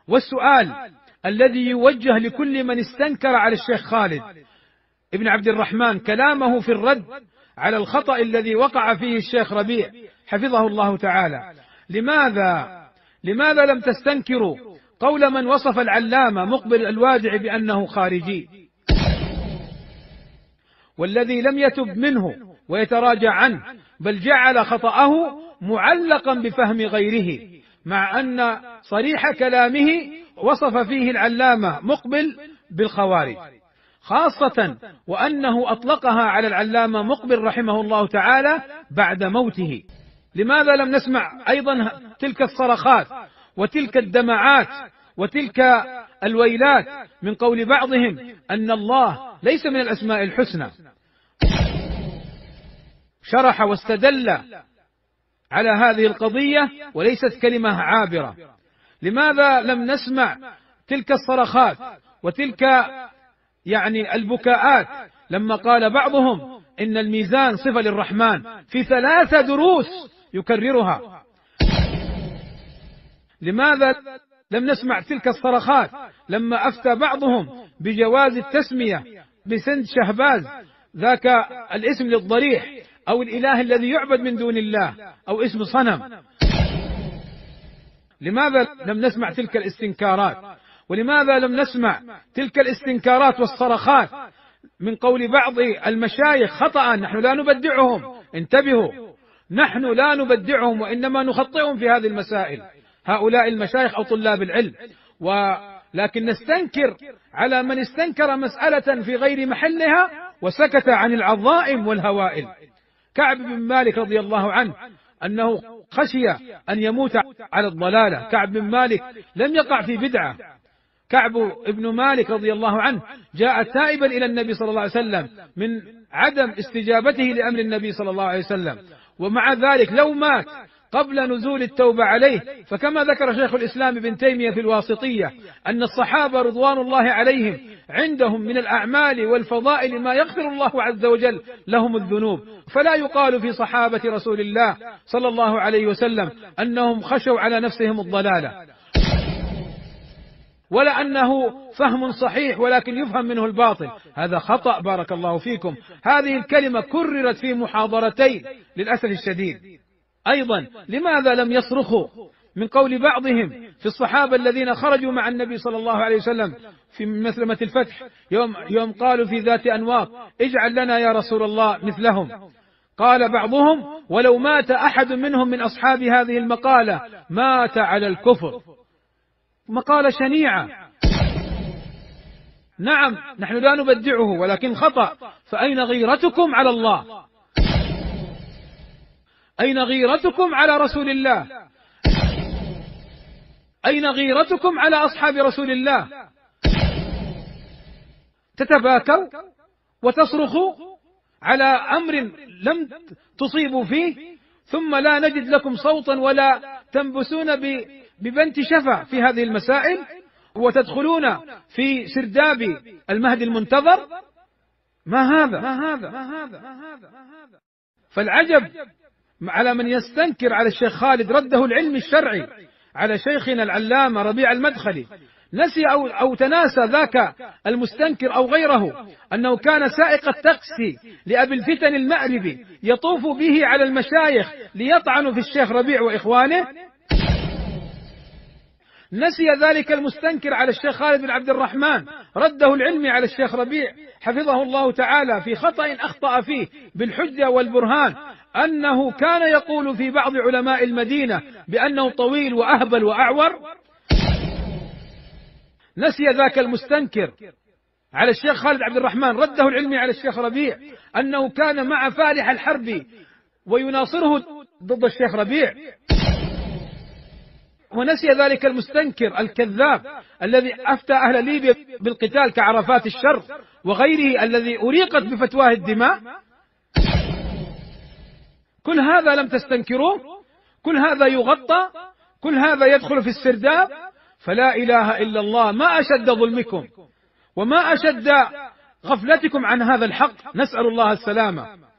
والسؤال الذي يوجه لكل من استنكر على الشيخ خالد ابن عبد الرحمن كلامه في الرد على الخطأ الذي وقع فيه الشيخ ربيع حفظه الله تعالى: لماذا لم تستنكروا قول من وصف العلامة مقبل الوادع بأنه خارجي، والذي لم يتب منه ويتراجع عنه، بل جعل خطأه معلقا بفهم غيره، مع أن صريح كلامه وصف فيه العلامة مقبل بالخوارج، خاصة وأنه أطلقها على العلامة مقبل رحمه الله تعالى بعد موته؟ لماذا لم نسمع أيضا تلك الصرخات وتلك الدمعات وتلك الويلات من قول بعضهم أن الله ليس من الأسماء الحسنى؟ شرح واستدل على هذه القضية وليست كلمة عابرة. لماذا لم نسمع تلك الصرخات وتلك البكاءات لما قال بعضهم إن الميزان صفة للرحمن في 3 دروس يكررها؟ لماذا لم نسمع تلك الصرخات لما أفتى بعضهم بجواز التسمية بسند شهباز، ذاك الاسم للضريح أو الإله الذي يعبد من دون الله، أو اسم صنم؟ لماذا لم نسمع تلك الاستنكارات؟ ولماذا لم نسمع تلك الاستنكارات والصرخات من قول بعض المشايخ خطأ؟ نحن لا نبدعهم، انتبهوا، نحن لا نبدعهم وإنما نخطئهم في هذه المسائل، هؤلاء المشايخ أو طلاب العلم، ولكن نستنكر على من استنكر مسألة في غير محلها وسكت عن العظائم والهوائل. كعب بن مالك رضي الله عنه أنه خشي أن يموت على الضلالة. كعب بن مالك لم يقع في بدعة. كعب بن مالك رضي الله عنه جاء تائبا إلى النبي صلى الله عليه وسلم من عدم استجابته لأمر النبي صلى الله عليه وسلم، ومع ذلك لو مات قبل نزول التوبة عليه، فكما ذكر شيخ الإسلام ابن تيمية في الواسطية أن الصحابة رضوان الله عليهم عندهم من الأعمال والفضائل ما يغفر الله عز وجل لهم الذنوب، فلا يقال في صحابة رسول الله صلى الله عليه وسلم أنهم خشوا على نفسهم الضلالة، ولا أنه فهم صحيح ولكن يفهم منه الباطل. هذا خطأ بارك الله فيكم. هذه الكلمة كررت في محاضرتين للأسف الشديد. أيضا لماذا لم يصرخوا من قول بعضهم في الصحابة الذين خرجوا مع النبي صلى الله عليه وسلم في مسلمة الفتح يوم قالوا في ذات أنواط اجعل لنا يا رسول الله مثلهم؟ قال بعضهم ولو مات أحد منهم من أصحاب هذه المقالة مات على الكفر. مقالة شنيعة، نعم نحن لا نبدعه ولكن خطأ. فأين غيرتكم على الله؟ أين غيرتكم على رسول الله؟ أين غيرتكم على أصحاب رسول الله؟ تتباكوا وتصرخوا على أمر لم تصيبوا فيه، ثم لا نجد لكم صوتا ولا تنبسون ببنت شفا في هذه المسائل، وتدخلون في سرداب المهدي المنتظر. ما هذا؟ فالعجب على من يستنكر على الشيخ خالد رده العلم الشرعي على شيخنا العلامة ربيع المدخلي. نسي أو تناسى ذاك المستنكر أو غيره أنه كان سائق التاكسي لأبي الفتن المأربي يطوف به على المشايخ ليطعنوا في الشيخ ربيع وإخوانه. نسي ذلك المستنكر على الشيخ خالد بن عبد الرحمن رده العلمي على الشيخ ربيع حفظه الله تعالى في خطأ أخطأ فيه بالحجة والبرهان، أنه كان يقول في بعض علماء المدينة بأنه طويل وأهبل وأعور. نسي ذاك المستنكر على الشيخ خالد عبد الرحمن رده العلمي على الشيخ ربيع أنه كان مع فالح الحرب ويناصره ضد الشيخ ربيع. ونسي ذلك المستنكر الكذاب الذي أفتى أهل ليبيا بالقتال كعرفات الشر وغيره الذي أريقت بفتواه الدماء. كل هذا لم تستنكروه، كل هذا يغطى، كل هذا يدخل في السرداب. فلا إله إلا الله، ما أشد ظلمكم وما أشد غفلتكم عن هذا الحق، نسأل الله السلامة.